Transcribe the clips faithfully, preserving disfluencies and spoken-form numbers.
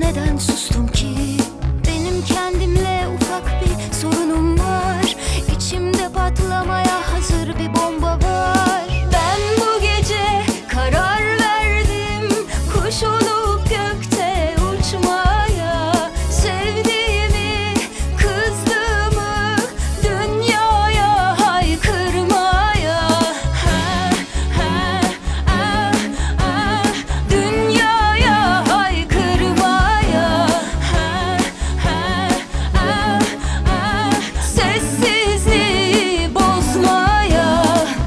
neden sustum ki? Benim kendimle ufak bir sorunum var. İçimde patlamaya hazır bir bomba var. Ben bu gece karar verdim, kuş olup gökte uçmaya. Sevdiğimi, kızdığımı dünyaya haykırmaya. Ha, ha, ah, ah, dünyaya haykırmaya. Ha, ha, ah, ah, sessizliği bozmaya.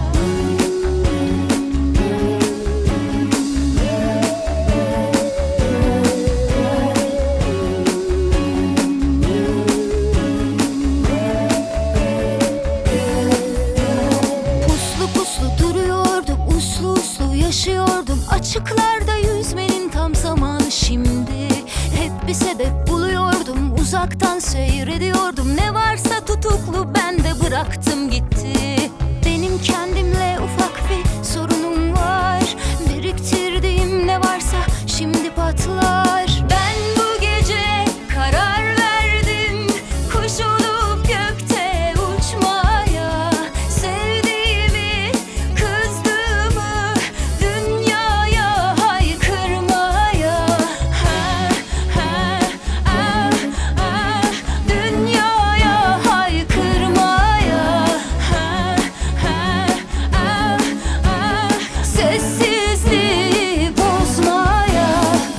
Puslu puslu duruyordum, uslu uslu yaşıyordum. Açıklarda yüzmenin tam zamanı şimdi. Hep bir sebep buluyordum, uzaktan seyrediyordum. Ne varsa tutuklu ben de bıraktım gitti. Benim kendimle ufak bir sorunum var. Biriktirdiğim ne varsa şimdi patlar. Ben bu gece karar verdim, kuş olup gökte uçmaya. Sevdiğimi, kızdığımı dünyaya haykırmaya. Ha, ha, ah, ah, dünyaya haykırmaya. Ha, ha, ah, ah, sessizliği bozmaya.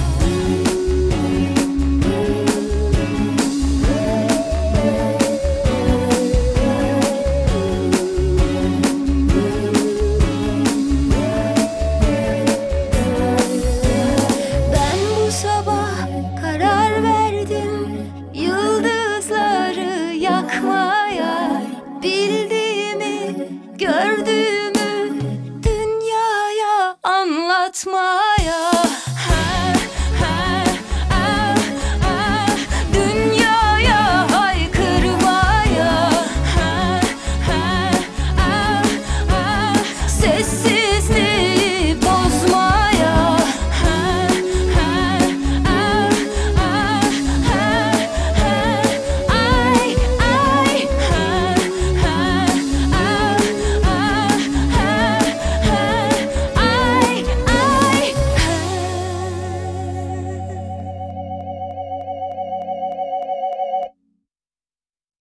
Ben bu sabah karar verdim, yıldızları yakmaya.